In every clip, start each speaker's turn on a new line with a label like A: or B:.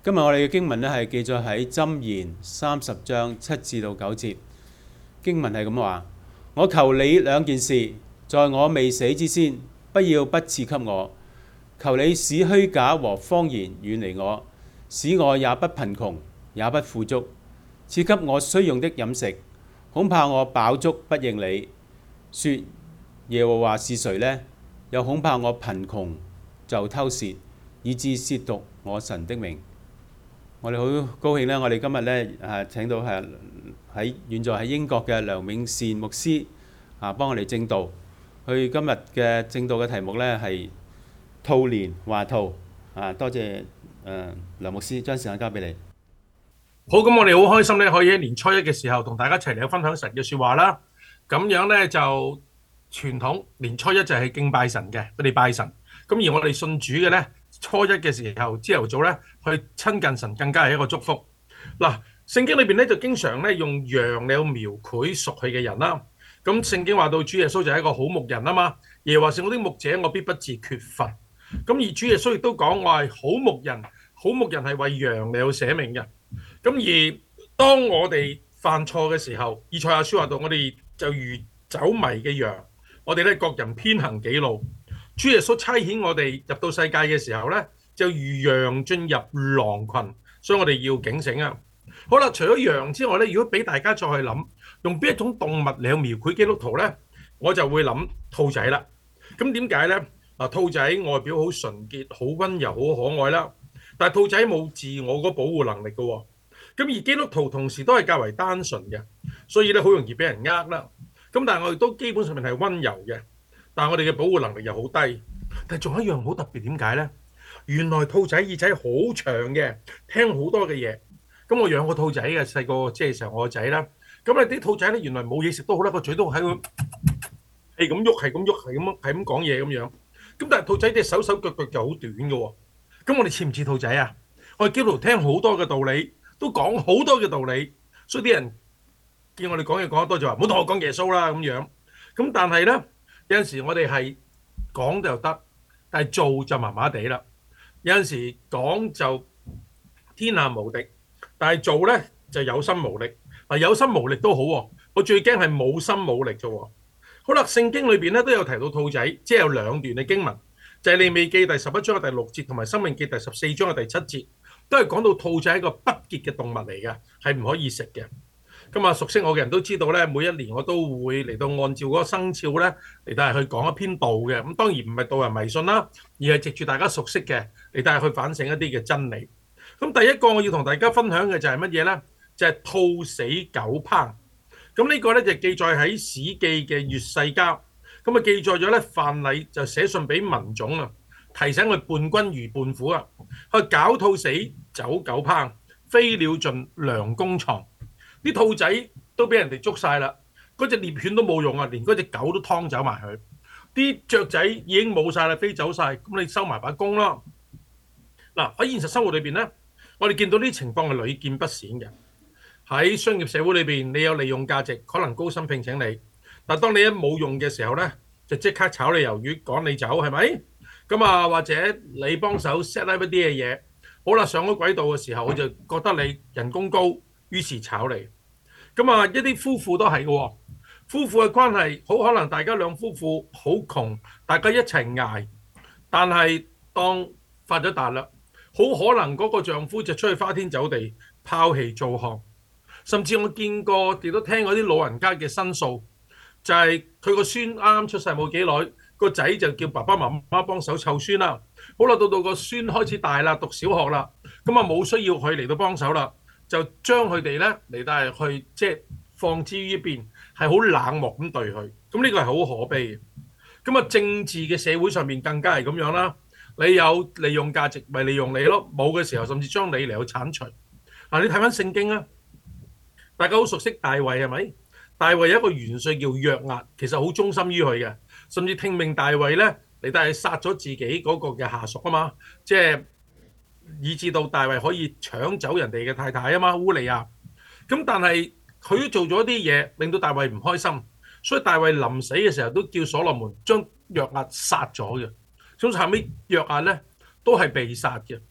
A: 今日我哋嘅經文咧係記載喺箴言30章7至到9節。經文係咁話：我求你兩件事，在我未死之先，不要不賜給我。求你使虛假和謊言遠離我，使我也不貧窮，也不富足。賜給我需用的飲食，恐怕我飽足不認你，說耶和華是誰呢？又恐怕我貧窮就偷竊，以致褻瀆我神的名。我哋好高興呢，我哋今日呢請到遠在喺英國嘅梁永善牧師幫我哋證道。佢今日嘅證道嘅題目呢係兔年話兔多謝梁牧師，將時間交俾你。
B: 好，咁我哋好開心咧，可以喺年初一嘅時候同大家一齊嚟分享神嘅說話啦。咁樣咧就傳統年初一就係敬拜神嘅，佢哋拜神。咁而我哋信主嘅咧，初一嘅時候朝頭早咧去親近神，更加係一個祝福。嗱，聖經裏邊咧就經常咧用羊嚟描繪屬佢嘅人啦。咁聖經話到主耶穌就係一個好牧人啊嘛，耶和華是我的牧者，我必不致缺乏。咁而主耶穌亦都講，我係好牧人，好牧人係為羊嚟捨命嘅。咁而當我哋犯錯嘅時候，以賽亞書話到，我哋就如走迷嘅羊，我哋咧各人偏行己路。主耶穌差遣我哋入到世界嘅時候咧，就如羊進入狼群，所以我哋要警醒啊！好啦，除咗羊之外咧，如果俾大家再去諗，用邊一種動物嚟去描繪基督徒咧，我就會諗兔仔啦。咁點解咧？兔仔外表好純潔、好溫柔、好可愛啦，但係兔仔冇自我嗰保護能力嘅喎。咁而基督徒同時都係較為單純嘅，所以咧好容易俾人呃啦。咁但係我哋都基本上面係溫柔嘅，但係我哋嘅保護能力又好低。但係仲有一樣好特別，點解咧？原來兔仔耳仔好長嘅，聽好多嘅嘢。咁我養過兔仔嘅，細個即係時候我個仔啦。咁咧啲兔仔咧原來冇嘢食都好啦，個嘴都喺度係咁喐，係咁喐，係咁講嘢咁樣。咁但係兔仔隻手手腳腳就好短嘅喎。咁我哋似唔似兔仔啊？我哋基督徒聽好多嘅道理，都講好多嘅道理，所以啲人見我哋講嘢講得多就話唔好同我講耶穌啦咁樣。咁但係咧有陣時我哋係講就得，但係做就麻麻地啦。有陣時講就天下無敵，但係做咧就有心無力。有心無力都好喎，我最驚係冇心冇力啫喎。好啦，聖經裏邊咧都有提到兔仔，即係有兩段嘅經文，就係利未記第11章嘅第6節，同埋申命記第14章嘅第7節。都係講到兔仔係一個不潔嘅動物嚟嘅，係唔可以食嘅。咁啊，熟悉我嘅人都知道咧，每一年我都會嚟到按照嗰個生肖咧嚟到係去講一篇道嘅。咁當然唔係導人迷信啦，而係藉住大家熟悉嘅嚟到係去反省一啲嘅真理。咁第一個我要同大家分享嘅就係乜嘢咧？就係兔死狗烹。咁呢個咧就記載喺史記嘅月世家。咁啊記載咗咧范蠡就寫信俾文種啊。提醒佢伴君如伴虎啊！佢狡兔死，走狗烹，飛鳥盡，良弓藏。啲兔仔都俾人哋捉晒啦，嗰隻獵犬都冇用啊，連嗰隻狗都劏走埋佢。啲雀仔已經冇晒啦，飛走晒，咁你收埋把弓啦。嗱，喺現實生活裏邊咧，我哋見到呢啲情況係屢見不鮮嘅。喺商業社會裏邊，你有利用價值，可能高薪聘請你，但當你一冇用嘅時候咧，就即刻炒你魷魚，趕你走，係咪？咁啊，或者你幫手 set up 一啲嘅嘢，好啦，上咗軌道嘅時候，我就覺得你人工高，於是炒你。咁啊，一啲夫婦都係嘅喎，夫婦嘅關係好可能大家兩夫婦好窮，大家一齊捱，但係當發咗達啦，好可能嗰個丈夫就出去花天酒地，拋棄做項，甚至我見過亦都聽嗰啲老人家嘅申訴，就係佢個孫啱啱出世冇幾耐。個仔就叫爸爸媽媽幫手湊孫啦。好啦，到個孫開始大啦，讀小學啦，咁啊冇需要佢嚟到幫手啦，就將佢哋咧嚟到係去即係放之於一邊，係好冷漠咁對佢。咁呢個係好可悲嘅。咁啊，政治嘅社會上面更加係咁樣啦。你有利用價值，咪利用你咯；冇嘅時候，甚至將你嚟去剷除。嗱，你睇翻聖經啊，大家好熟悉大衛係咪？大衛有一個元帥叫約押，其實好忠心於佢嘅。甚至聽命大衛咧嚟，但係殺咗自己嗰個嘅下屬啊嘛，即係以致到大衛可以搶走人哋嘅太太啊嘛，烏利亞。咁但係佢做咗啲嘢，令到大衛唔開心，所以大衛臨死嘅時候都叫所羅門將約押殺咗嘅。咁後尾約押咧都係被殺嘅。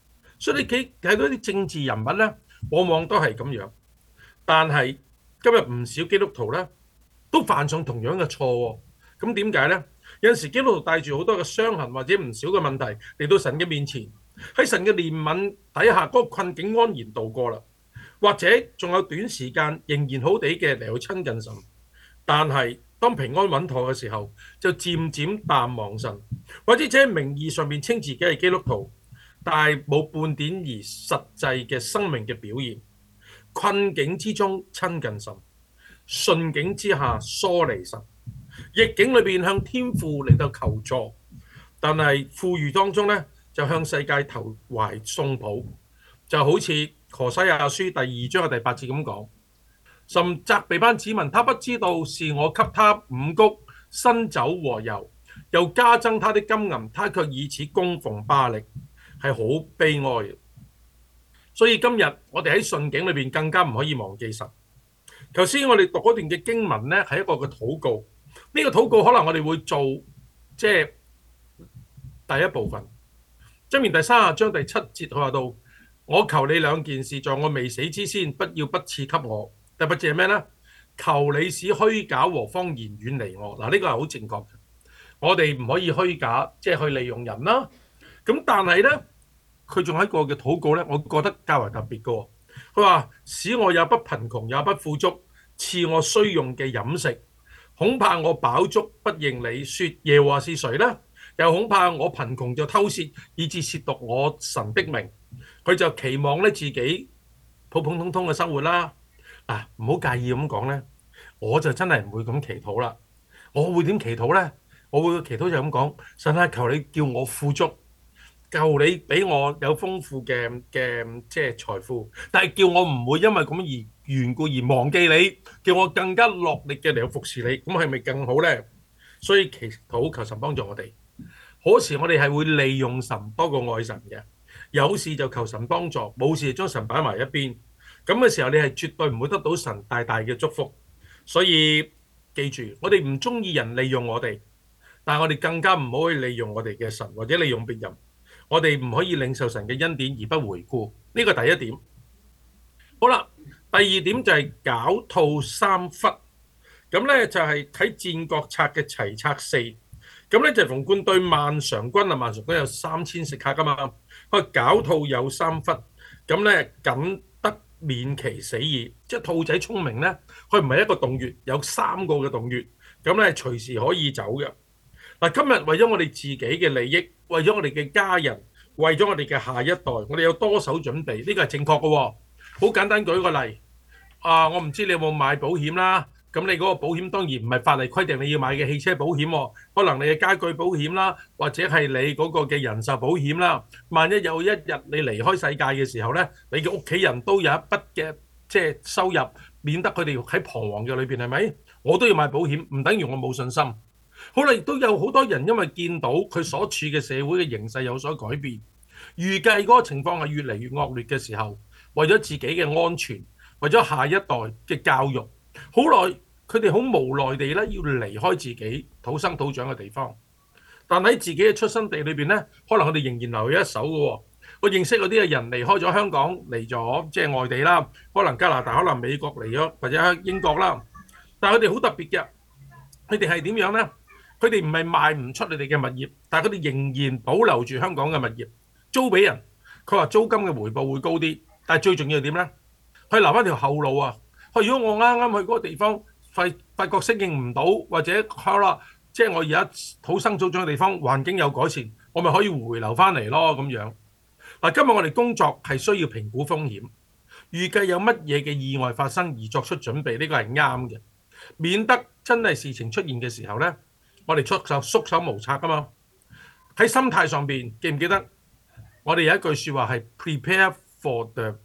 B: 所以你睇到啲政治人物咧，往往都係咁樣。但係今日唔少基督徒咧，都犯上同樣嘅錯喎。咁點解呢？有陣時基督徒帶住好多嘅傷痕或者唔少嘅問題嚟到神嘅面前，喺神嘅憐憫底下，嗰個困境安然度過啦。或者仲有短時間仍然好地嘅嚟去親近神，但係當平安穩妥嘅時候，就漸漸淡忘神，或者只係名義上面稱自己係基督徒，但係冇半點而實際嘅生命嘅表現。困境之中親近神，順境之下疏離神，逆境裏邊向天父嚟到求助，但係富裕當中咧就向世界投懷送抱，就好似何西阿書第2章嘅第8節咁講，甚責備班子民，他不知道是我給他五穀、新酒和油，又加增他的金銀，他卻以此供奉巴力，係好悲哀嘅。所以今日我哋喺順境裏邊更加唔可以忘記神。頭先我哋讀嗰段嘅經文咧，係一個嘅禱告。呢個禱告可能我哋會做，即係第一部分。箴言第30章第7節佢話到：我求你兩件事，在我未死之先，不要不賜給我。第8節係咩呢？求你使虛假和謊言遠離我。嗱，呢個係好正確嘅。我哋唔可以虛假，即係去利用人啦。咁但係呢，佢仲有一個嘅禱告呢，我覺得較為特別嘅。佢話：使我也不貧窮，也不富足，賜我需用嘅飲食。恐怕我飽足不認你，説耶和華是誰呢？又恐怕我貧窮就偷竊，以致褻瀆我神的名。佢就期望咧自己普普通通嘅生活啦。嗱，唔好介意咁講咧，我就真係唔會咁祈禱啦。我會點祈禱咧？我會祈禱就咁講：神啊，求你叫我富足，求你俾我有豐富嘅即係財富，但係叫我唔會因為咁而緣故而忘記你，叫我更加落力嘅嚟去服侍你，咁係咪更好呢？所以祈禱求神幫助我哋。好時我哋係會利用神多過愛神嘅，有事就求神幫助，冇事就將神擺埋一邊。咁嘅時候你係絕對唔會得到神大大嘅祝福。所以記住，我哋唔中意人利用我哋，但係我哋更加唔可以利用我哋嘅神或者利用別人。我哋唔可以領受神嘅恩典而不回顧，呢個第一點。好啦，第二點就係狡兔三窟，咁咧就係睇戰國策嘅齊策4，咁咧就係馮貫對萬常軍啊，萬常軍有3000食客噶嘛，佢話狡兔有三窟，咁咧僅得免其死矣。即係兔仔聰明咧，佢唔係一個洞穴，有3個嘅洞穴，咁咧隨時可以走嘅。嗱，今日為咗我哋自己嘅利益，為咗我哋嘅家人，為咗我哋嘅下一代，我哋有多手準備，呢個係正確嘅喎。好簡單舉個例，我唔知你有冇買保險啦。咁你嗰個保險當然唔係法例規定你要買嘅汽車保險喎，可能你嘅家居保險啦，或者係你嗰個嘅人壽保險啦。萬一有一日你離開世界嘅時候呢，你嘅屋企人都有一筆嘅即係收入，免得佢哋喺彷徨嘅裏邊，係咪？我都要買保險，唔等於我冇信心。好啦，亦都有好多人因為見到佢所處嘅社會嘅形勢有所改變，預計嗰個情況係越嚟越惡劣嘅時候，為咗自己嘅安全，為咗下一代嘅教育，好耐佢哋好無奈地咧要離開自己土生土長嘅地方，但喺自己嘅出生地裏邊咧，可能佢哋仍然留有一手嘅喎。我認識嗰啲嘅人離開咗香港，嚟咗即係外地啦，可能加拿大、可能美國嚟咗，或者英國啦，但係佢哋好特別嘅，佢哋係點樣咧？佢哋唔係賣唔出你哋嘅物業，但係佢哋仍然保留住香港嘅物業租俾人。佢話租金嘅回報會高啲，但係最重要係點呢？佢留翻條後路啊！佢如果我啱啱去嗰個地方發覺適應唔到，或者好啦，即係我而家土生土長嘅地方環境有改善，我咪可以回流翻嚟咯咁樣。嗱，今日我哋工作係需要評估風險，預計有乜嘢嘅意外發生而作出準備，呢個係啱嘅，免得真係事情出現嘅時候呢，我哋束手無策噶嘛。喺心態上邊，記唔記得我哋有一句説話係 prepare for the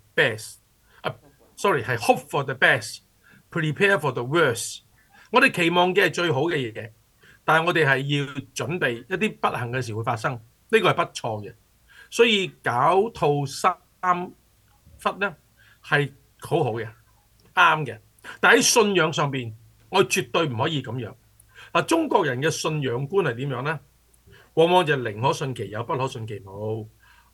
B: best，sorry 係 hope for the best，prepare for the worst。我哋期望嘅係最好嘅嘢，但係我哋係要準備一啲不幸嘅事會發生，呢個係不錯嘅。所以狡兔三窟咧係好好嘅，啱嘅。但喺信仰上邊，我絕對唔可以咁樣。嗱，中國人嘅信仰觀係點樣呢？往往就寧可信其有，不可信其無。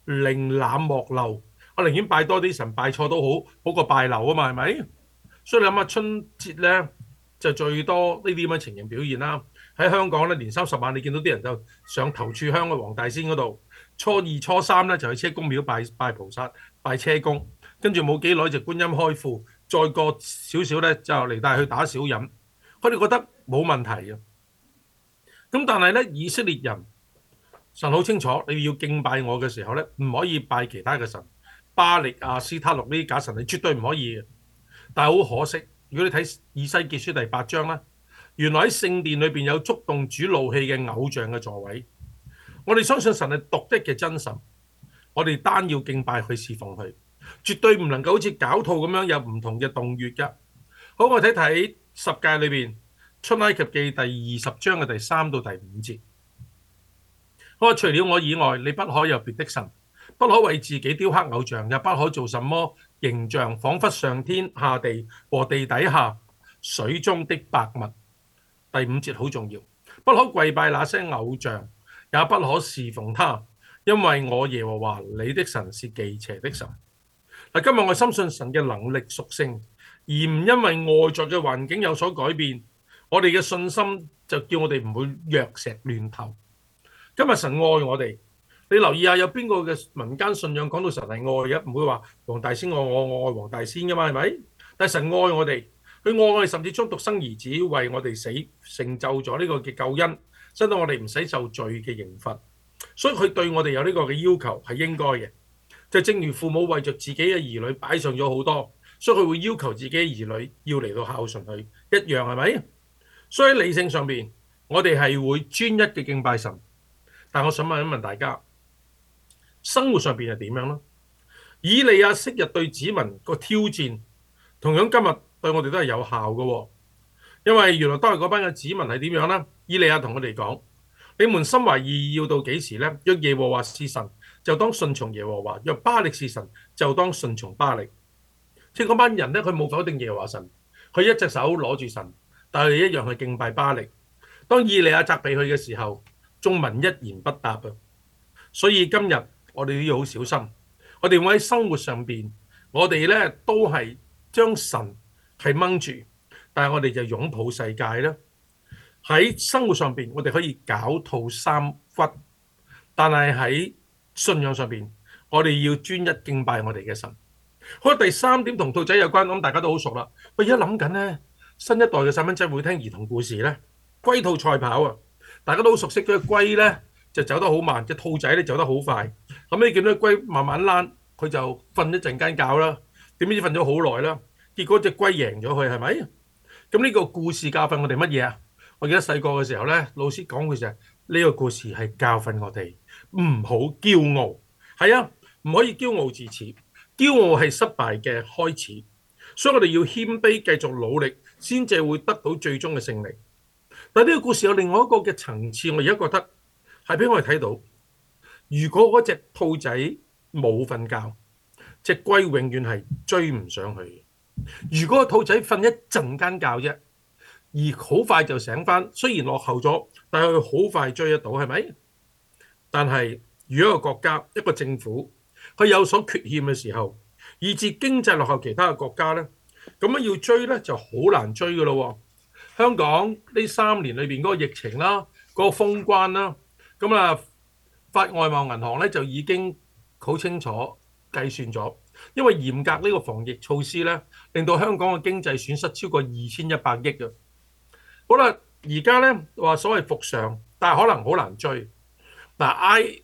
B: 寧濫莫漏。我寧願拜多啲神，拜錯都好，好過拜漏啊嘛，係咪？所以你諗下春節咧就最多呢啲咁嘅情形表現啦。喺香港咧，年30晚你見到啲人就上頭柱香嘅黃大仙嗰度，初二初三咧就去車公廟拜菩薩、拜車公，跟住冇幾耐就觀音開庫，再過少少咧就嚟帶去打小人。佢哋覺得冇問題嘅。咁但係咧，以色列人神好清楚，你要敬拜我嘅時候咧，唔可以拜其他嘅神，巴力啊、斯他錄呢啲假神，你絕對唔可以嘅。但係好可惜，如果你睇以西結書第8章咧，原來喺聖殿裏邊有觸動主怒氣嘅偶像嘅座位。我哋相信神係獨一嘅真神，我哋單要敬拜佢、侍奉佢，絕對唔能夠好似狡兔咁樣有唔同嘅動粵㗎。好，我睇睇十誡裏邊出埃及記第20章嘅第3到第5節。我話除了我以外，你不可有別的神，不可為自己雕刻偶像，也不可做什麼形象，彷彿上天下地和地底下水中的百物。第5節好重要，不可跪拜那些偶像，也不可侍奉他，因為我耶和華你的神是忌邪的神。嗱，今日我深信神嘅能力屬性，而唔因為外在嘅環境有所改變，我哋嘅信心就叫我哋唔會藥石亂投。今日神愛我哋，你留意下有邊個嘅民間信仰講到神係愛嘅，唔會話黃大仙我愛黃大仙噶嘛，係咪？但係神愛我哋，佢愛我哋，甚至將獨生兒子為我哋死，成就咗呢個嘅救恩，使到我哋唔使受罪嘅刑罰。所以佢對我哋有呢個嘅要求係應該嘅，就正如父母為着自己嘅兒女擺上咗好多，所以佢會要求自己嘅兒女要嚟到孝順佢一樣，係咪？所以喺理性上邊，我哋係會專一嘅敬拜神。但我想問一問大家，生活上邊係點樣呢？以利亞昔日對子民個挑戰，同樣今日對我哋都係有效嘅喎。因為原來當日嗰班嘅子民係點樣呢？以利亞同我哋講：你們心懷二意要到幾時呢？若耶和華是神，就當順從耶和華；若巴力是神，就當順從巴力。即係嗰班人呢，佢冇否定耶和華神，佢一隻手攞住神，但係一樣去敬拜巴力。當以利亞責備佢嘅時候，眾民一言不答啊！所以今日我哋都要好小心，我哋會喺生活上邊，我哋咧都係將神係掹住，但係我哋就擁抱世界啦。喺生活上邊，我哋可以狡兔三窟，但係喺信仰上邊，我哋要專一敬拜我哋嘅神。好，第3點同兔仔有關，咁大家都好熟啦。我而家諗緊咧，新一代嘅細蚊仔會聽兒童故事咧，龜兔賽跑啊！大家都好熟悉，嗰隻龜咧就走得好慢，隻兔仔咧走得好快。咁你見到隻龜慢慢躝，佢就瞓一陣間覺啦。點知瞓咗好耐啦，結果隻龜贏咗佢，係咪？咁呢個故事教訓我哋乜嘢啊？我記得細個嘅時候咧，老師講嘅就係呢個故事係教訓我哋唔好驕傲。係啊，唔可以驕傲自恃，驕傲係失敗嘅開始。所以我哋要謙卑，繼續努力，先至會得到最終嘅勝利。但係呢個故事有另外一個嘅層次，我而家覺得係俾我哋睇到，如果嗰隻兔仔冇瞓覺，隻龜永遠係追唔上去。如果個兔仔瞓一陣間覺啫，而好快就醒翻，雖然落後咗，但係佢好快追得到，係咪？但係如果一個國家、一個政府佢有所缺陷嘅時候，以致經濟落後其他嘅國家咧，咁樣要追咧就好難追噶咯。香港呢3年裏邊嗰個疫情啦，嗰個封關啦，咁啊發外貿銀行咧就已經好清楚計算咗，因為嚴格呢個防疫措施咧，令到香港嘅經濟損失超過2100億嘅。好啦，而家咧話所謂復常，但係可能好難追。嗱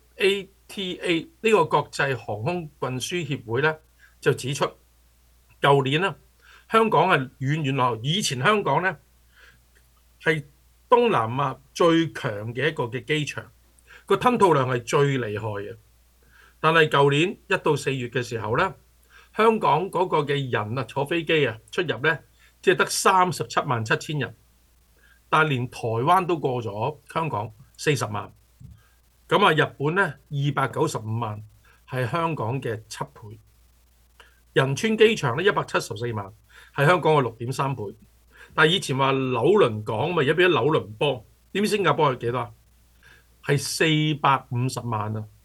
B: ，IATA 呢個國際航空運輸協會咧就指出，舊年啦，香港係遠遠落後。以前香港咧係東南亞最強嘅一個嘅機場，個吞吐量係最厲害嘅。但係舊年1到4月嘅時候咧，香港嗰個嘅人啊坐飛機啊出入咧，即係得377000人，但係連台灣都過咗香港40萬。咁啊，日本咧295萬，係香港嘅7倍。仁川機場咧174萬，係香港嘅6.3倍。但係以前話紐倫港咪而家變咗紐倫坡，點知新加坡係幾多啊？係450萬啊！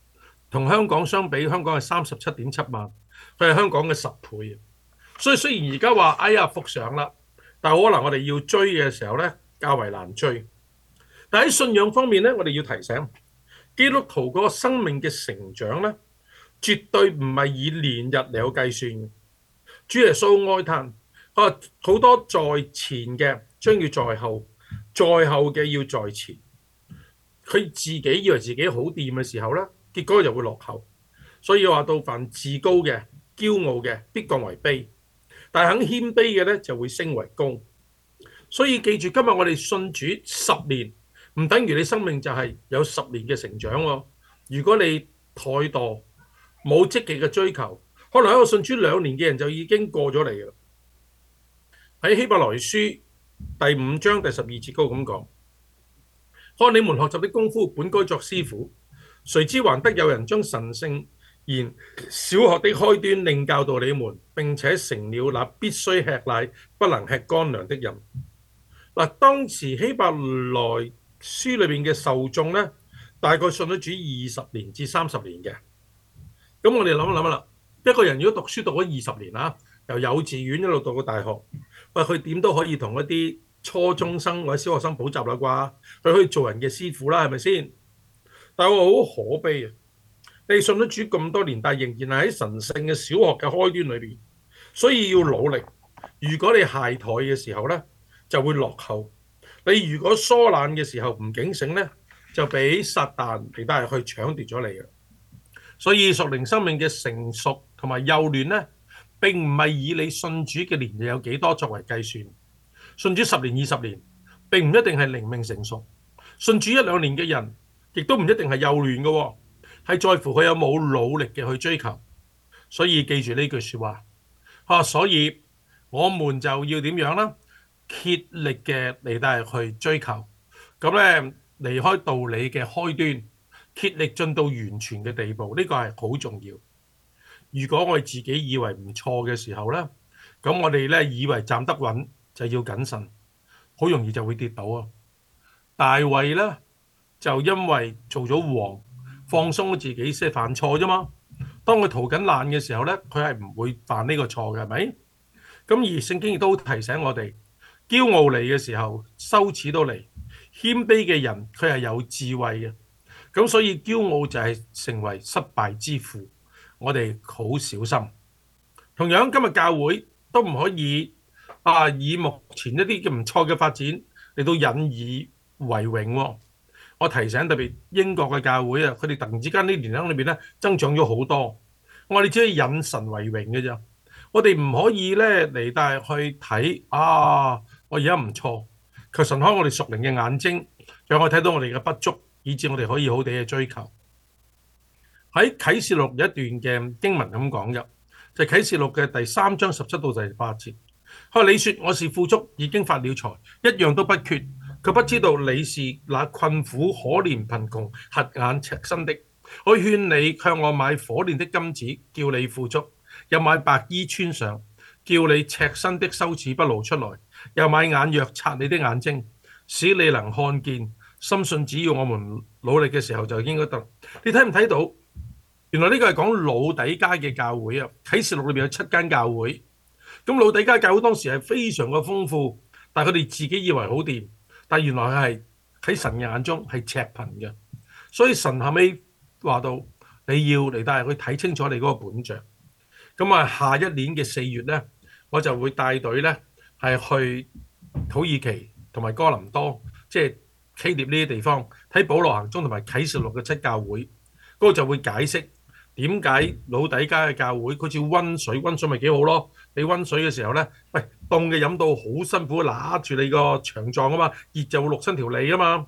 B: 同香港相比，香港係37.7萬，佢係香港嘅10倍。所以雖然而家話哎呀復常啦，但係可能我哋要追嘅時候咧較為難追。但喺信仰方面咧，我哋要提醒基督徒嗰個生命嘅成長咧，絕對唔係以年日嚟去計算嘅。主耶穌哀嘆，佢話好多在前嘅將要在後，在後嘅要在前。佢自己以為自己好掂嘅時候咧，結果就會落後。所以話到凡自高嘅、驕傲嘅，必降為卑；但係肯謙卑嘅咧，就會升為高。所以記住，今日我哋信主10年，唔等於你生命就係有10年嘅成長喎。如果你怠惰，冇積極嘅追求，可能一個信主2年嘅人就已經過咗嚟嘅。喺希伯來書第5章第12節嗰度咁講：看你們學習的功夫，本該作師傅，誰知還得有人將神聖言小學的開端另教導你們，並且成了那必須吃奶不能吃乾糧的人。嗱，當時希伯來書裏邊嘅受眾咧，大概信咗主20年至30年嘅。咁我哋諗一諗啦，一個人如果讀書讀咗20年啊，由幼稚園一路讀到大學，喂，佢點都可以同一啲初中生或者小學生補習啦啩？佢可以做人嘅師傅啦，係咪先？但係我好可悲啊！你信咗主咁多年，但係仍然係喺神聖嘅小學嘅開端裏邊，所以要努力。如果你懈怠嘅時候咧，就會落後。你如果疏懶嘅時候唔警醒咧，就俾撒旦嚟得去搶奪咗你嘅。所以屬靈生命嘅成熟同埋幼嫩咧，並唔係以你信主嘅年日有幾多作為計算。信主10年、20年，並唔一定係靈命成熟。信主1、2年嘅人，亦都唔一定係幼嫩嘅喎，係在乎佢有冇努力嘅去追求。所以記住呢句説話，所以我們就要點樣啦？竭力嘅嚟到去追求，咁咧離開道理嘅開端，竭力進到完全嘅地步，呢個係好重要。如果我哋自己以為唔錯嘅時候咧，咁我哋咧以為站得穩就要謹慎，好容易就會跌倒啊！大衛咧就因為做咗王，放鬆咗自己先犯錯啫嘛。當佢逃緊難嘅時候咧，佢係唔會犯呢個錯嘅，係咪？咁而聖經亦都提醒我哋，驕傲嚟嘅時候，羞恥都嚟；謙卑嘅人，佢係有智慧嘅。咁所以驕傲就係成為失敗之父，我哋好小心。同樣今日教會都唔可以以目前一啲唔錯嘅發展嚟到引以為榮喎。我提醒特別英國嘅教會啊，佢哋突然之間呢年齡裏邊咧增長咗好多，我哋只可以引神為榮嘅啫。我哋唔可以咧嚟帶去睇我而家唔錯，求神開我哋屬靈嘅眼睛，讓我睇到我哋嘅不足，以致我哋可以好地嘅追求。喺啟示錄有一段嘅經文咁講嘅，就係啟示錄嘅第3章17到第8節。佢話：你說我是富足，已經發了財，一樣都不缺，佢不知道你是那困苦、可憐、貧窮、瞎眼、赤身的。我勸你向我買火煉的金子，叫你富足；又買白衣穿上，叫你赤身的羞恥不露出來；又買眼藥擦你的眼睛，使你能看見。深信只要我們努力嘅時候就應該得。你睇唔睇到？原來呢個係講老底嘉嘅教會啊！啟示錄裏面有7間教會，咁老底嘉教會當時係非常嘅豐富，但係佢哋自己以為好掂，但原來係喺神嘅眼中係赤貧嘅。所以神後尾話到，你要嚟帶佢睇清楚你嗰個本相。咁下一年嘅4月咧，我就會帶隊咧係去土耳其同埋哥林多，即係希臘呢啲地方睇保羅行蹤同埋啟示錄嘅7教會，嗰個就會解釋。點解老底嘉嘅教會好似溫水？溫水咪幾好咯？你溫水嘅時候咧，喂，凍嘅飲到好辛苦，揦住你個腸臟啊嘛，熱就會淥親條脷啊嘛。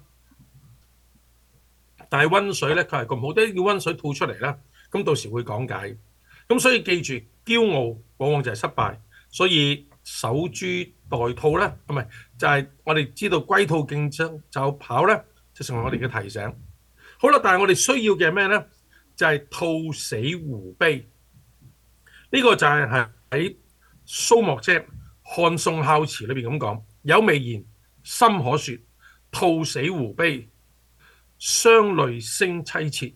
B: 但係溫水咧，佢係咁好，都要溫水吐出嚟啦。咁到時會講解。咁所以記住，驕傲往往就係失敗。所以守株待兔咧，唔係就係我哋知道龜兔競爭就跑咧，就成為我哋嘅提醒。好啦，但係我哋需要嘅係咩咧？就係兔死狐悲，呢個就係喺蘇幕遮《漢宋孝辭》裏邊咁講，有微言，深可説，兔死狐悲，雙淚聲凄切。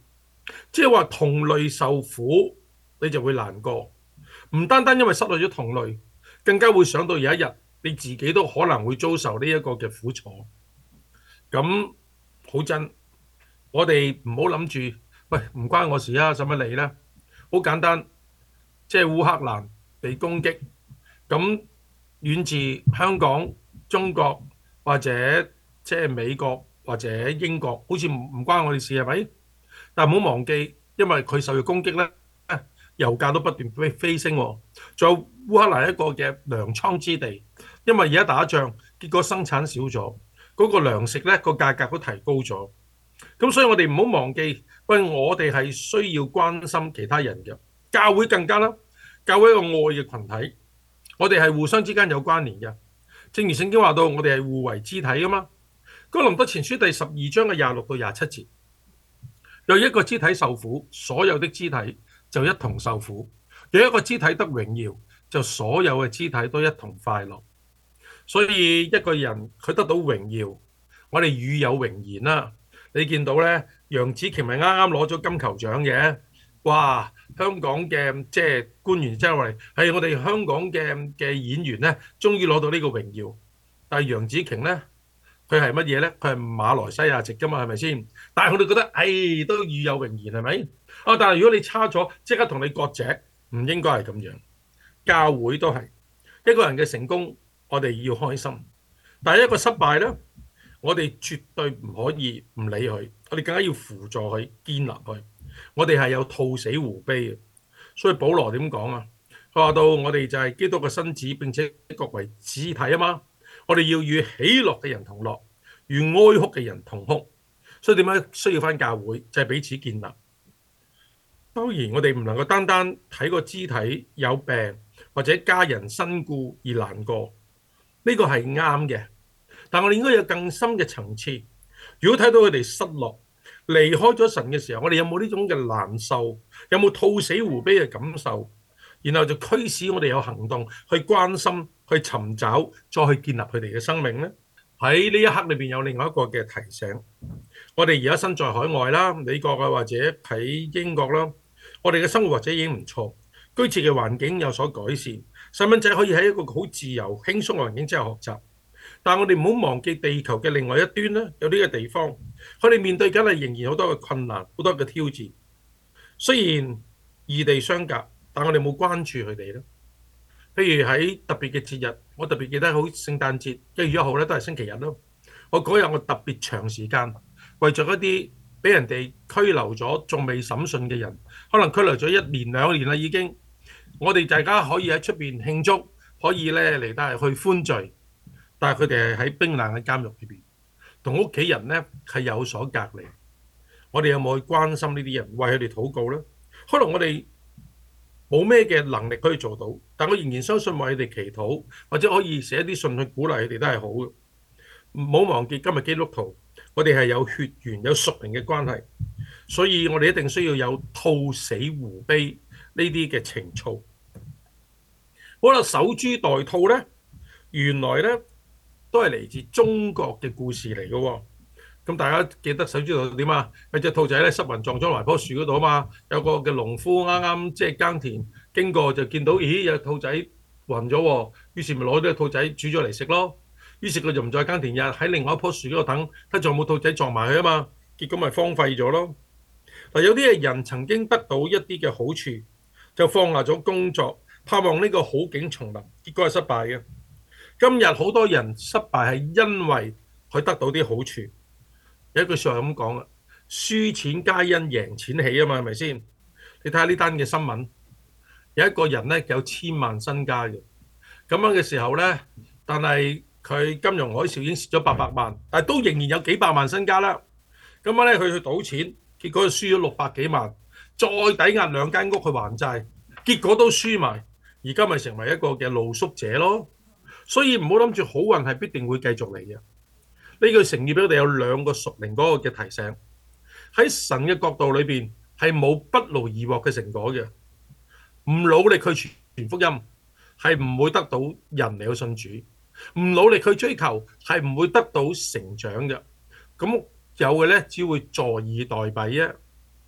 B: 即係話同類受苦，你就會難過。唔單單因為失去咗同類，更加會想到有一日你自己都可能會遭受呢一個嘅苦楚。咁好真，我哋唔好諗住，喂，唔關我事啊，使乜理呢？好簡單，即係烏克蘭被攻擊，咁遠自香港、中國或者即係美國或者英國，好似唔關我哋事係咪？但係唔好忘記，因為佢受到攻擊呢，油價都不斷飛升喎。仲有烏克蘭一個嘅糧倉之地，因為而家打仗，結果生產少咗，嗰個糧食呢個價格都提高咗。咁所以我哋唔好忘記，喂，我哋係需要關心其他人嘅，教會更加啦。教會一個愛嘅群體，我哋係互相之間有關聯嘅。正如聖經話到，我哋係互為肢體噶嘛。哥林多前書第12章嘅26到27節，有一個肢體受苦，所有的肢體就一同受苦；有一個肢體得榮耀，就所有嘅肢體都一同快樂。所以一個人佢得到榮耀，我哋與有榮焉啦。你見到咧，楊紫瓊咪啱啱攞咗金球獎嘅，哇！香港嘅即係官員即係話係我哋香港嘅演員咧，終於攞到呢個榮耀。但係楊紫瓊咧，佢係乜嘢咧？佢係馬來西亞籍噶嘛，係咪先？但係我哋覺得，都與有榮焉係咪？但係如果你差咗，即刻同你割席，唔應該係咁樣。教會都係一個人嘅成功，我哋要開心。但係一個失敗咧，我哋絕對唔可以唔理佢，我哋更加要輔助佢、建立佢。我哋係有兔死狐悲嘅，所以保羅點講啊？佢話到我哋就係基督嘅身子，並且各為肢體啊嘛。我哋要與喜樂嘅人同樂，與哀哭嘅人同哭。所以點解需要返教會？就係彼此建立。當然，我哋唔能夠單單睇個肢體有病或者家人身故而難過，呢個係啱嘅。但我哋應該有更深嘅層次。如果睇到佢哋失落、離開咗神嘅時候，我哋有冇呢種嘅難受？有冇兔死狐悲嘅感受？然後就驅使我哋有行動去關心、去尋找、再去建立佢哋嘅生命呢？喺呢一刻裏邊有另外一個嘅提醒。我哋而家身在海外啦，美國啊或者喺英國啦，我哋嘅生活或者已經唔錯，居住嘅環境有所改善，細蚊仔可以喺一個好自由、輕鬆嘅環境之下學習。但我哋唔好忘記地球嘅另外一端咧，有呢個地方，佢哋面對緊係仍然好多嘅困難，好多嘅挑戰。雖然異地相隔，但我哋冇關注佢哋咧。譬如喺特別嘅節日，我特別記得好聖誕節1月1號咧，都係星期日咯。我嗰日我特別長時間為咗一啲俾人哋拘留咗仲未審訊嘅人，可能拘留咗1年2年啦已經。我哋大家可以喺出邊慶祝，可以咧嚟得去歡聚。但係佢哋係喺冰冷嘅監獄裏邊，同屋企人咧係有所隔離。我哋有冇去關心呢啲人，為佢哋禱告咧？可能我哋冇咩嘅能力可以做到，但我仍然相信為佢哋祈禱，或者可以寫一啲信去鼓勵佢哋都係好嘅。唔好忘記今日基督徒，我哋係有血緣、有屬靈嘅關係，所以我哋一定需要有兔死狐悲呢啲嘅情操。好啦，守株待兔咧，原來咧都係嚟自中國嘅故事嚟嘅喎。咁大家記得守株待兔點啊？有隻兔仔咧失魂撞咗埋棵樹嗰度啊嘛。有個嘅農夫啱啱即係耕田經過就見到，咦，有兔仔暈咗喎，於是咪攞啲兔仔煮咗嚟食咯。於是佢就唔再耕田日，喺另外一棵樹嗰度等，睇仲有冇兔仔撞埋佢啊嘛。結果咪荒廢咗咯。嗱，有啲人曾經得到一啲嘅好處，就放下咗工作，盼望呢個好景重臨，結果係失敗嘅。今日好多人失敗係因為佢得到啲好處。有一句説話咁講啊，輸錢皆因贏錢起啊嘛，係咪先？你睇下呢單嘅新聞，有一個人咧有1000萬身家嘅，咁樣嘅時候咧，但係佢金融海嘯已經蝕咗800萬，但係都仍然有幾百萬身家啦。咁樣咧佢去賭錢，結果佢輸咗600幾萬，再抵押2間屋去還債，結果都輸埋，而家咪成為一個嘅露宿者咯。所以唔好諗住好運係必定會繼續嚟嘅。呢句成語俾我哋有2個屬靈嗰個嘅提醒。喺神嘅角度裏邊係冇不勞而獲嘅成果嘅。唔努力去傳福音係唔會得到人嚟去信主，唔努力去追求係唔會得到成長嘅。咁有嘅咧只會坐以待斃啫。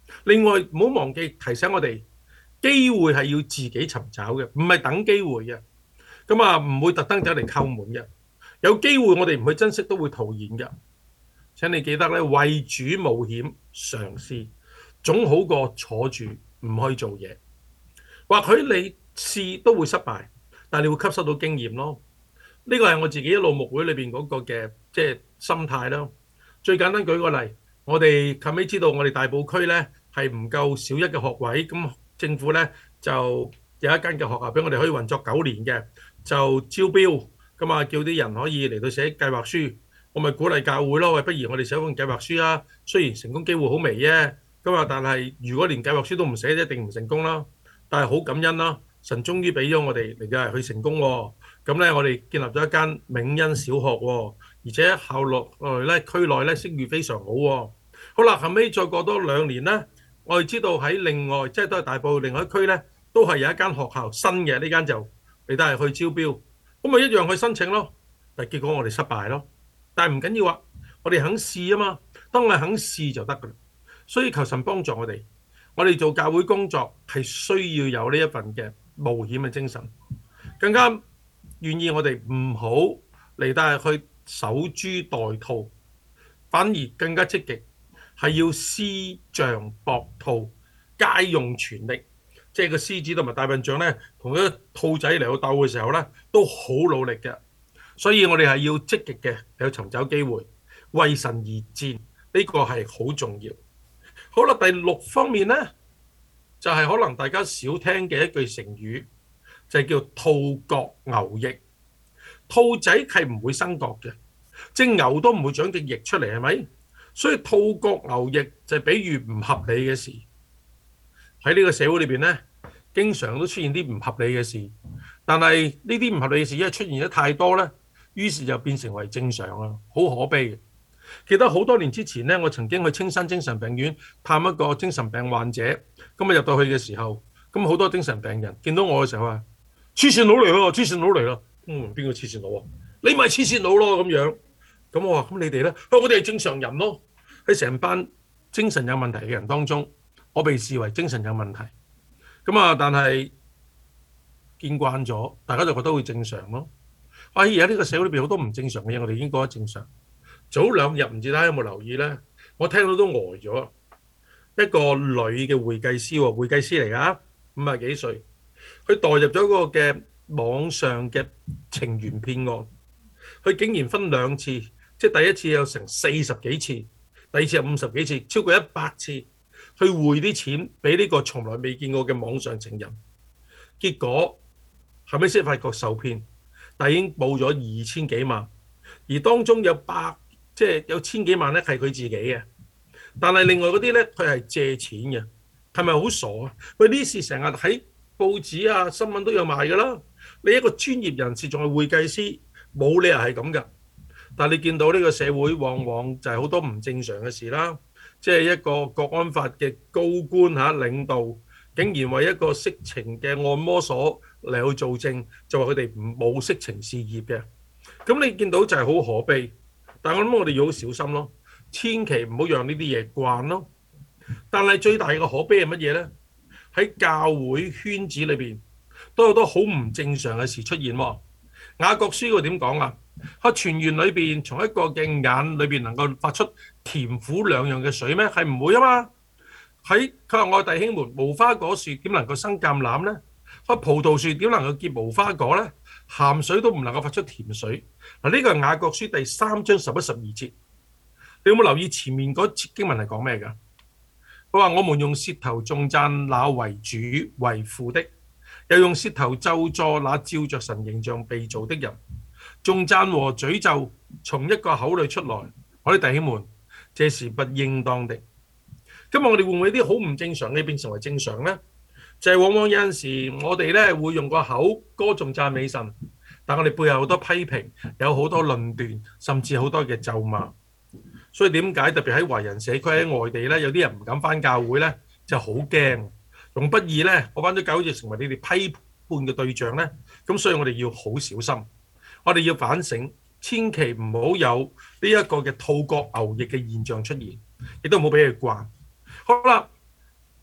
B: 另外唔好忘記提醒我哋，機會係要自己尋找嘅，唔係等機會嘅。咁啊，唔會特登走嚟叩門嘅。有機會我哋唔去珍惜都會徒然嘅。請你記得咧，為主冒險嘗試，總好過坐住唔去做嘢。或許你試都會失敗，但係你會吸收到經驗咯。呢個係我自己一路牧會裏邊嗰個嘅即係心態咯。最簡單舉個例，我哋後尾知道我哋大埔區咧係唔夠小一嘅學位，咁政府咧就有一間嘅學校俾我哋可以運作9年嘅，就招標咁啊，叫啲人可以嚟到寫計劃書。我咪鼓勵教會咯，喂，不如我哋寫份計劃書啊。雖然成功機會好微啫，咁啊，但係如果連計劃書都唔寫，一定唔成功啦。但係好感恩啦，神終於俾咗我哋嚟嘅去成功喎。咁咧，我哋建立咗一間銘恩小學喎，而且校落咧區內咧聲譽非常好喎。好啦，後尾再過多2年咧，我哋知道喺另外即係都係大埔另外一區咧，都係有一間學校新嘅，呢間就你都係去招標，咁咪一樣去申請咯。但係結果我哋失敗咯。但係唔緊要啊，我哋肯試啊嘛。當我哋肯試就得㗎啦。所以求神幫助我哋。我哋做教會工作係需要有呢一份嘅冒險嘅精神，更加願意我哋唔好嚟到去守株待兔，反而更加積極係要施象搏兔，皆用全力。即係個獅子同埋大笨象咧，同一個兔仔嚟到鬥嘅時候咧，都好努力嘅。所以我哋係要積極嘅，有尋找機會，為神而戰，呢個係好重要。好啦，第6方面咧，就係可能大家少聽嘅一句成語，就係叫兔角牛翼。兔仔係唔會生角嘅，隻牛都唔會長隻翼出嚟，係咪？所以兔角牛翼就係比喻唔合理嘅事。喺呢個社會裏邊咧，經常都出現啲唔合理嘅事，但係呢啲唔合理嘅事因為出現得太多咧，於是就變成為正常啦，好可悲嘅。記得好多年之前咧，我曾經去青山精神病院探一個精神病患者，咁啊入到去嘅時候，咁好多精神病人見到我嘅時候啊，黐線佬嚟咯，黐線佬嚟咯，邊個黐線佬啊？你咪黐線佬咯咁樣。咁我話咁你哋咧？我哋係正常人咯。喺成班精神有問題嘅人當中，我被視為精神有問題。咁啊，但係見慣咗，大家就覺得會正常咯。而家呢個社會裏邊好多唔正常嘅嘢，我哋已經覺得正常。早2日唔知大家有冇留意咧？我聽到都呆咗。一個女嘅會計師喎，會計師嚟㗎，50幾歲，佢墮入咗嗰個嘅網上嘅情緣騙案。佢竟然分2次，即係第一次有成40幾次，第二次有50幾次，超過100次去匯啲錢俾呢個從來未見過嘅網上情人。結果後尾先發覺受騙，但已經報咗2000幾萬，而當中有有千幾萬咧係佢自己嘅，但係另外嗰啲咧佢係借錢嘅，係咪好傻啊？喂，呢事成日喺報紙啊新聞都有賣㗎啦。你一個專業人士仲係會計師，冇理由係咁㗎。但係你見到呢個社會往往就係好多唔正常嘅事啦，即係一個國安法嘅高官領導，竟然為一個色情嘅按摩所嚟去做證，就話佢哋冇色情事業嘅。咁你見到就係好可悲。但係我諗我哋要好小心咯，千祈唔好讓呢啲嘢慣咯。但係最大嘅可悲係乜嘢呢？喺教會圈子裏邊都有好多好唔正常嘅事出現喎。雅各書佢點講啊？喺泉源裏邊，從一個嘅眼裏邊能夠發出甜苦兩樣嘅水咩？係唔會啊嘛。佢話我弟兄們，無花果樹點能夠生橄欖呢？葡萄樹點能夠結無花果呢？鹹水都唔能夠發出甜水。嗱，呢個係雅各書第3章11、12節。你有冇留意前面嗰節經文係講咩㗎？佢話我們用舌頭頌讚那為主為父的，又用舌頭咒詛那照着神形象被造的人。頌讚和詛咒從一個口裏出來，我哋弟兄們，這是不應當的。今日我哋會唔會啲好唔正常嘅變成為正常呢？就係往往有陣時我哋咧會用個口歌頌讚美神，但我哋背後好多批評，有好多論斷，甚至好多嘅咒罵。所以點解特別喺華人社區喺外地咧，有啲人唔敢返教會咧，就好驚，容不易咧，我返咗教會就成為你哋批判嘅對象咧。咁所以我哋要好小心，我哋要反省，千祈唔好有呢一個嘅兔角牛翼嘅現象出現，亦都唔好俾佢慣。好啦。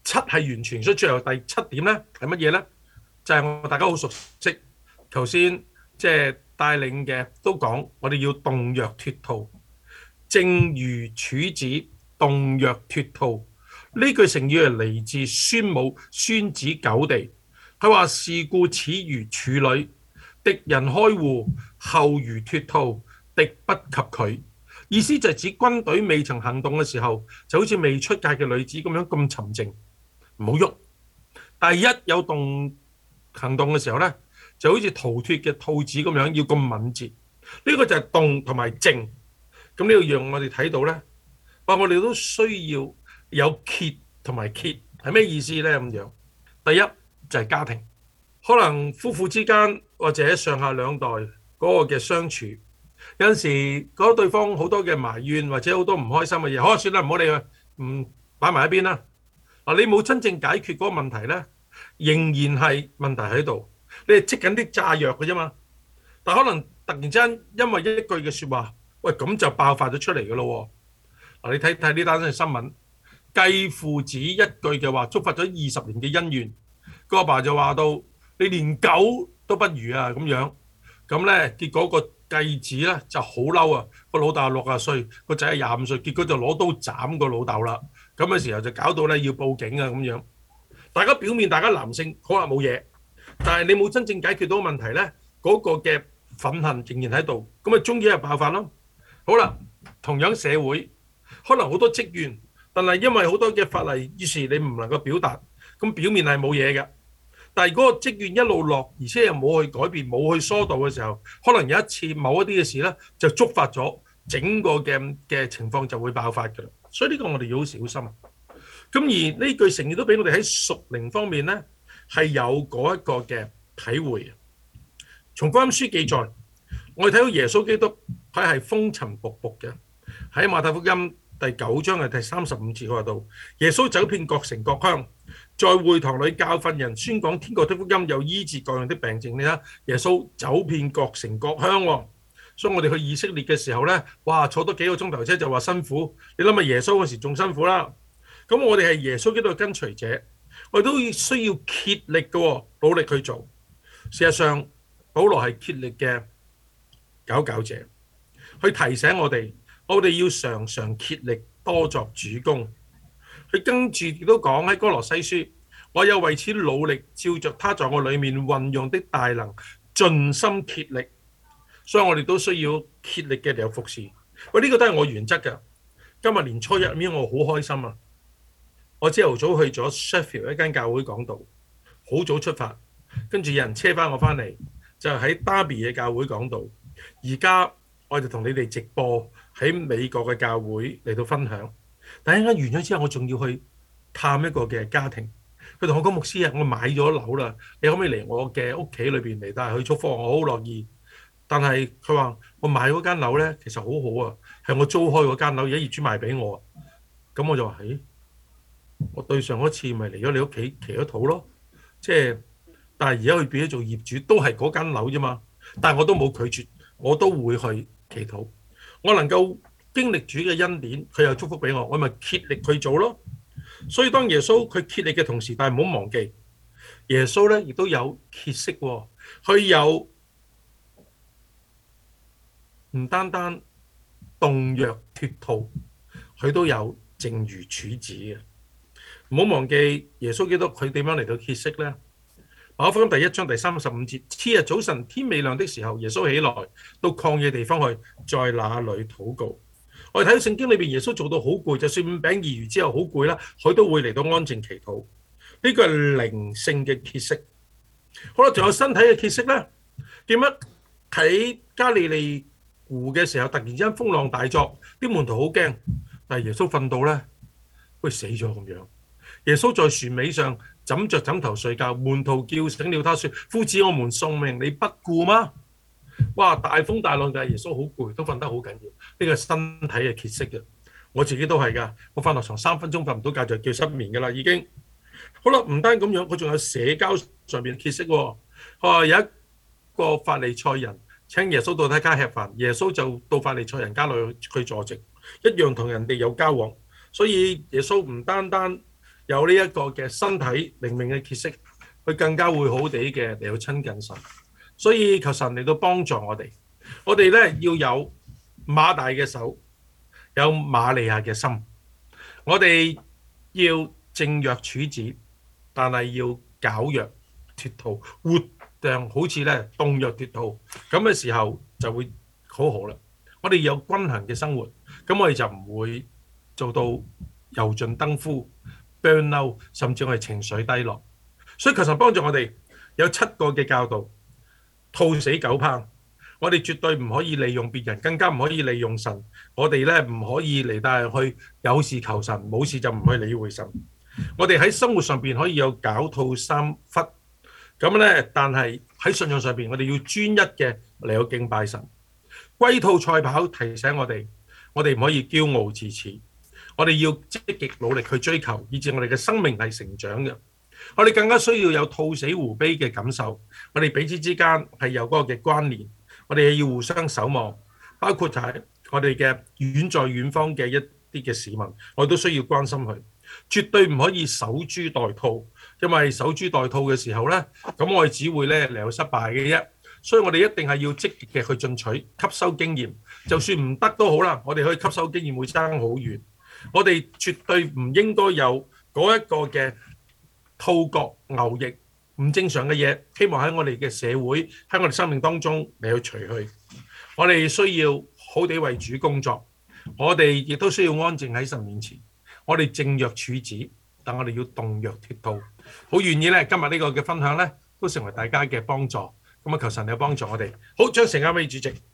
B: 七係完全，所以最後第七點咧係乜嘢咧？就係我大家好熟悉，頭先即係帶領嘅都講，我哋要動若脫兔，正如處子動若脫兔。呢句成語係嚟自孫武孫子九地，佢話是故此如處女，敵人開戶，後如脫兔，敵不及佢。意思就係指軍隊未曾行動嘅時候，就好似未出嫁嘅女子咁樣咁沉靜，唔好喐。但係一有行動嘅時候呢，就好似逃脫嘅兔子咁樣，要咁敏捷。呢個就係動同埋靜。咁呢個讓我哋睇到呢，我哋都需要有歇同埋歇，係咩意思呢？咁樣，第一就係家庭，可能夫婦之間或者上下兩代嗰個嘅相處，有陣時覺得對方好多嘅埋怨或者好多唔開心嘅嘢，好算啦，唔好理佢，擺埋一邊啦。嗱，你冇真正解決嗰個問題呢，仍然係問題喺度，你係積緊啲炸藥嘅啫嘛。但可能突然之間因為一句嘅説話，喂，咁就爆發咗出嚟嘅咯。嗱，你睇睇呢單新聞，繼父子一句嘅話，觸發咗20年嘅恩怨。個阿爸就話到：你連狗都不如啊咁樣。咁咧，結果個繼子咧就好嬲啊！個老豆60歲，個仔係25歲，結果就攞刀斬個老豆啦。咁嘅時候就搞到咧要報警啊咁樣。大家表面大家男性可能冇嘢，但係你冇真正解決到問題咧，嗰個嘅憤恨仍然喺度，咁咪終於係爆發咯。好啦，同樣社會可能好多積怨，但係因為好多嘅法例，於是你唔能夠表達，咁表面係冇嘢嘅。但係嗰個積怨一路落，而且又冇去改變、冇去疏導嘅時候，可能有一次某一啲嘅事咧，就觸發咗整個嘅情況就會爆發㗎啦。所以呢個我哋要好小心。咁而呢句成語都俾我哋喺屬靈方面咧係有嗰一個嘅體會。從福音書記載，我哋睇到耶穌基督佢係風塵僕僕嘅。喺馬太福音第9章嘅第35節佢話到：耶穌走遍各城各鄉，在會堂裏教訓人，宣講天國的福音，又醫治各樣的病症。你睇耶穌走遍各城各鄉喎。所以我哋去以色列嘅時候咧，哇，坐多幾個鐘頭車就話辛苦。你諗下耶穌嗰時仲辛苦啦。咁我哋係耶穌基督嘅跟隨者，我哋都需要竭力嘅，努力去做。事實上，保羅係竭力嘅佼者，去提醒我哋要常常竭力多作主工。佢跟住亦都講喺哥羅西書，我有為此努力，照着他在我裏面運用的大能，盡心竭力。所以我哋都需要竭力嘅嚟服侍。喂，呢個都係我原則嘅。今日年初一面我好開心啊！我朝頭早去咗 Sheffield 一間教會講道，好早出發，跟住有人車翻我翻嚟，就喺 Derby 嘅教會講道。而家我就同你哋直播喺美國嘅教會嚟到分享。但係一間完咗之後，我仲要去探一個嘅家庭。佢同我講：牧師啊，我買咗樓啦，你可唔可以嚟我嘅屋企裏邊嚟帶去祝福我？我好樂意。但係佢話我買嗰間樓咧，其實好好啊，係我租開嗰間樓，而家業主賣俾我。咁我就話：咦，我對上嗰次咪嚟咗你屋企祈咗禱咯，即係，但係而家佢變咗做業主，都係嗰間樓啫嘛。但係我都冇拒絕，我都會去祈禱。我能夠經歷主嘅恩典，佢又祝福俾我，我咪竭力去做咯。所以當耶穌佢竭力嘅同時，但係唔好忘記，耶穌咧亦都有歇息喎，佢有唔單單動若脫兔，佢都有靜如處子嘅。唔好忘記耶穌基督佢點樣嚟到歇息呢？馬可福音第1章第35節，次日早晨天未亮的時候，耶穌起來到曠野地方去，在那裏禱告。我哋睇到聖經裏邊，耶穌做到好攰，就算5餅2魚之後好攰啦，佢都會嚟到安靜祈禱。呢個係靈性嘅歇息。好啦，仲有身體嘅歇息呢？點樣喺加利利湖嘅時候，突然之間風浪大作，啲門徒好驚，但係耶穌瞓到咧，好似死咗咁樣。耶穌在船尾上枕着枕頭睡覺，門徒叫醒了他說：夫子，我們送命，你不顧嗎？哇！大風大浪，但係耶穌好攰，都瞓得好緊要。呢個身體嘅歇息嘅，我自己都係噶。我瞓落床3分鐘瞓唔到覺就叫失眠噶啦，已經。好啦，唔單咁樣，佢仲有社交上面歇息喎。有一個法利賽人請耶穌到他家吃飯，耶穌就到法利賽人家裏去坐席，一樣同人哋有交往。所以耶穌唔單單有呢一個嘅身體靈命嘅結識，佢更加會好地嘅嚟到親近神。所以求神嚟到幫助我哋，我哋咧要有馬大嘅手，有瑪利亞嘅心，我哋要靜若處子，但係要皎若脫兔，活像好似咧凍若脫兔，咁嘅時候就會好好啦。我哋有均衡嘅生活，咁我哋就唔會做到油盡燈枯、burn out，甚至我哋情緒低落。所以求神幫助我哋有7個嘅教導，兔死狗烹。我哋絕對唔可以利用別人，更加唔可以利用神。我哋咧唔可以嚟帶去有事求神，冇事就唔去理會神。我哋喺生活上邊可以有狡兔三窟，咁咧，但係喺信仰上邊，我哋要專一嘅嚟到敬拜神。龜兔賽跑提醒我哋唔可以驕傲自恃，我哋要積極努力去追求，以致我哋嘅生命係成長嘅。我哋更加需要有兔死狐悲嘅感受，我哋彼此之間係有嗰個嘅關聯，我哋要互相守望，包括就係我哋嘅遠在遠方嘅一啲嘅市民，我哋都需要關心佢，絕對唔可以守株待兔，因為守株待兔嘅時候呢，咁我哋只會咧嚟到失敗嘅啫。所以我哋一定係要積極嘅去進取，吸收經驗，就算唔得都好啦，我哋可以吸收經驗會爭好遠。我哋絕對唔應該有嗰一個嘅兔角牛翼唔正常嘅嘢，希望喺我哋嘅社會，喺我哋生命當中嚟去除去。我哋需要好地為主工作，我哋亦都需要安靜喺神面前。我哋靜若處子，但我哋要動若脫兔。好願意咧，今日呢個嘅分享咧，都成為大家嘅幫助。咁啊，求神有幫助我哋。好，將成交俾主席。